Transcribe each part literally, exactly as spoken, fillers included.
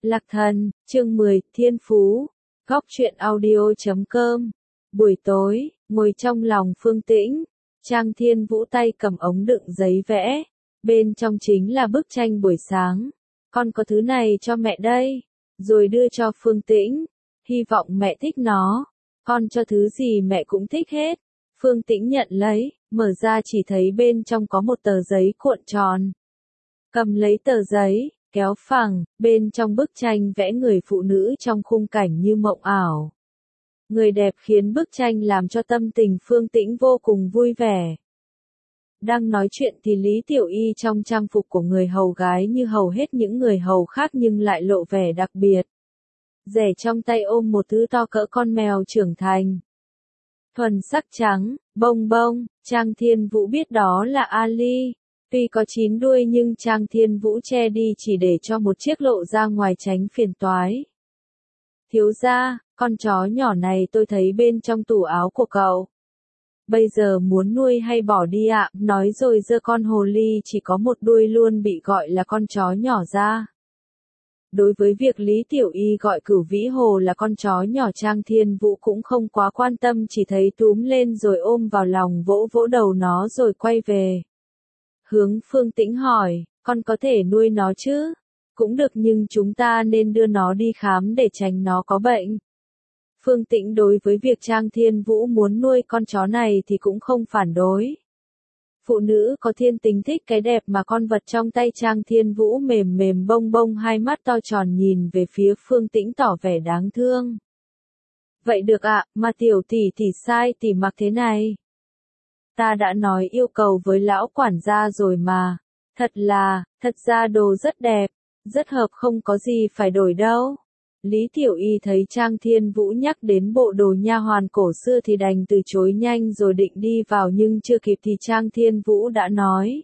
Lạc Thần, chương mười, Thiên Phú, góc truyện audio chấm com. Buổi tối, ngồi trong lòng Phương Tĩnh, Trang Thiên Vũ tay cầm ống đựng giấy vẽ, bên trong chính là bức tranh buổi sáng. Con có thứ này cho mẹ đây, rồi đưa cho Phương Tĩnh, hy vọng mẹ thích nó. Con cho thứ gì mẹ cũng thích hết. Phương Tĩnh nhận lấy, mở ra chỉ thấy bên trong có một tờ giấy cuộn tròn. Cầm lấy tờ giấy, kéo phẳng, bên trong bức tranh vẽ người phụ nữ trong khung cảnh như mộng ảo. Người đẹp khiến bức tranh làm cho tâm tình Phương Tĩnh vô cùng vui vẻ. Đang nói chuyện thì Lý Tiểu Y trong trang phục của người hầu gái như hầu hết những người hầu khác nhưng lại lộ vẻ đặc biệt. Rẻ trong tay ôm một thứ to cỡ con mèo trưởng thành. Thuần sắc trắng, bông bông, Trang Thiên Vũ biết đó là Ali. Tuy có chín đuôi nhưng Trang Thiên Vũ che đi chỉ để cho một chiếc lộ ra ngoài tránh phiền toái. Thiếu gia, con chó nhỏ này tôi thấy bên trong tủ áo của cậu. Bây giờ muốn nuôi hay bỏ đi ạ? Nói rồi giơ con hồ ly chỉ có một đuôi luôn bị gọi là con chó nhỏ ra. Đối với việc Lý Tiểu Y gọi Cửu Vĩ Hồ là con chó nhỏ, Trang Thiên Vũ cũng không quá quan tâm, chỉ thấy túm lên rồi ôm vào lòng vỗ vỗ đầu nó rồi quay về. Hướng Phương Tĩnh hỏi, con có thể nuôi nó chứ? Cũng được nhưng chúng ta nên đưa nó đi khám để tránh nó có bệnh. Phương Tĩnh đối với việc Trang Thiên Vũ muốn nuôi con chó này thì cũng không phản đối. Phụ nữ có thiên tính thích cái đẹp mà con vật trong tay Trang Thiên Vũ mềm mềm bông bông, hai mắt to tròn nhìn về phía Phương Tĩnh tỏ vẻ đáng thương. Vậy được ạ, mà tiểu tỷ tỷ sai tỷ mặc thế này. Ta đã nói yêu cầu với lão quản gia rồi mà. Thật là, thật ra đồ rất đẹp, rất hợp, không có gì phải đổi đâu. Lý Tiểu Y thấy Trang Thiên Vũ nhắc đến bộ đồ nha hoàn cổ xưa thì đành từ chối nhanh rồi định đi vào nhưng chưa kịp thì Trang Thiên Vũ đã nói.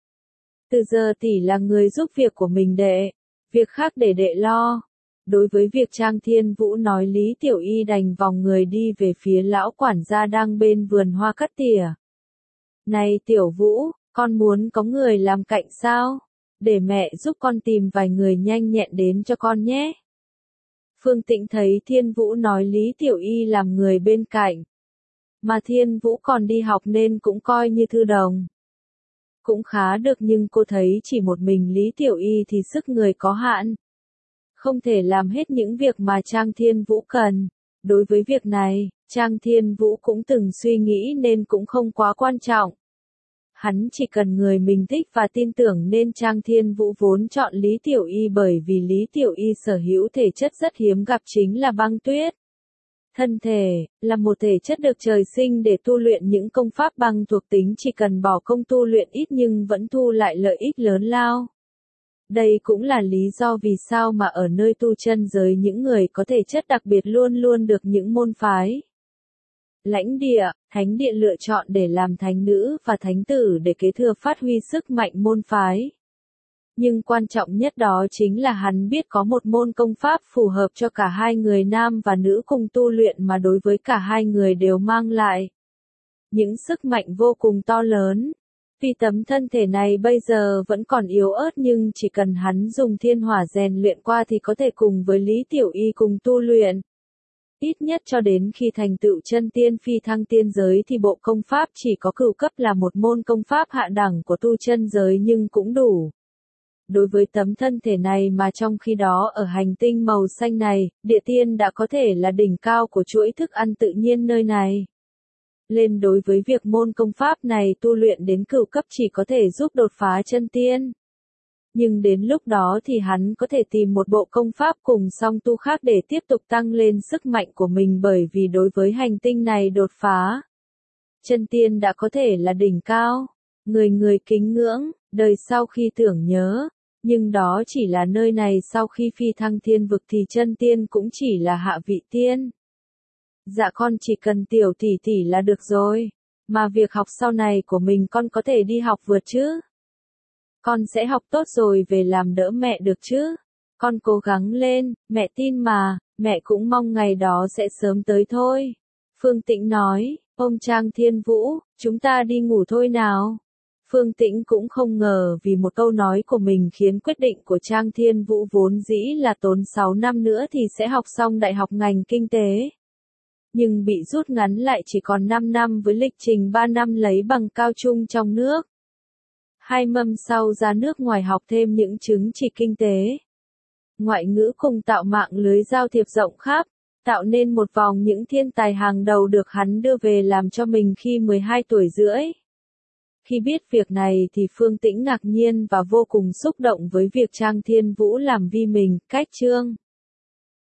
Từ giờ tỷ là người giúp việc của mình đệ, việc khác để đệ lo. Đối với việc Trang Thiên Vũ nói, Lý Tiểu Y đành vòng người đi về phía lão quản gia đang bên vườn hoa cắt tỉa. Này Tiểu Vũ, con muốn có người làm cạnh sao? Để mẹ giúp con tìm vài người nhanh nhẹn đến cho con nhé. Phương Tĩnh thấy Thiên Vũ nói Lý Tiểu Y làm người bên cạnh. Mà Thiên Vũ còn đi học nên cũng coi như thư đồng. Cũng khá được nhưng cô thấy chỉ một mình Lý Tiểu Y thì sức người có hạn. Không thể làm hết những việc mà Trang Thiên Vũ cần. Đối với việc này, Trang Thiên Vũ cũng từng suy nghĩ nên cũng không quá quan trọng. Hắn chỉ cần người mình thích và tin tưởng nên Trang Thiên Vũ vốn chọn Lý Tiểu Y bởi vì Lý Tiểu Y sở hữu thể chất rất hiếm gặp chính là băng tuyết. Thân thể, là một thể chất được trời sinh để tu luyện những công pháp băng thuộc tính, chỉ cần bỏ công tu luyện ít nhưng vẫn thu lại lợi ích lớn lao. Đây cũng là lý do vì sao mà ở nơi tu chân giới những người có thể chất đặc biệt luôn luôn được những môn phái lãnh địa, thánh địa lựa chọn để làm thánh nữ và thánh tử để kế thừa phát huy sức mạnh môn phái. Nhưng quan trọng nhất đó chính là hắn biết có một môn công pháp phù hợp cho cả hai người nam và nữ cùng tu luyện mà đối với cả hai người đều mang lại những sức mạnh vô cùng to lớn. Vì tấm thân thể này bây giờ vẫn còn yếu ớt nhưng chỉ cần hắn dùng thiên hỏa rèn luyện qua thì có thể cùng với Lý Tiểu Y cùng tu luyện. Ít nhất cho đến khi thành tựu chân tiên phi thăng tiên giới thì bộ công pháp chỉ có cửu cấp là một môn công pháp hạ đẳng của tu chân giới nhưng cũng đủ. Đối với tấm thân thể này mà trong khi đó ở hành tinh màu xanh này, địa tiên đã có thể là đỉnh cao của chuỗi thức ăn tự nhiên nơi này. Lên đối với việc môn công pháp này tu luyện đến cửu cấp chỉ có thể giúp đột phá chân tiên. Nhưng đến lúc đó thì hắn có thể tìm một bộ công pháp cùng song tu khác để tiếp tục tăng lên sức mạnh của mình, bởi vì đối với hành tinh này đột phá chân tiên đã có thể là đỉnh cao, người người kính ngưỡng, đời sau khi tưởng nhớ, nhưng đó chỉ là nơi này, sau khi phi thăng thiên vực thì chân tiên cũng chỉ là hạ vị tiên. Dạ con chỉ cần tiểu tỷ tỷ là được rồi, mà việc học sau này của mình con có thể đi học vượt chứ? Con sẽ học tốt rồi về làm đỡ mẹ được chứ? Con cố gắng lên, mẹ tin mà, mẹ cũng mong ngày đó sẽ sớm tới thôi. Phương Tĩnh nói, ôm Trang Thiên Vũ, chúng ta đi ngủ thôi nào. Phương Tĩnh cũng không ngờ vì một câu nói của mình khiến quyết định của Trang Thiên Vũ vốn dĩ là tốn sáu năm nữa thì sẽ học xong đại học ngành kinh tế. Nhưng bị rút ngắn lại chỉ còn năm năm với lịch trình ba năm lấy bằng cao trung trong nước. Hai mâm sau ra nước ngoài học thêm những chứng chỉ kinh tế, ngoại ngữ cùng tạo mạng lưới giao thiệp rộng khắp, tạo nên một vòng những thiên tài hàng đầu được hắn đưa về làm cho mình khi mười hai tuổi rưỡi. Khi biết việc này thì Phương Tĩnh ngạc nhiên và vô cùng xúc động với việc Trang Thiên Vũ làm vi mình, cách chương.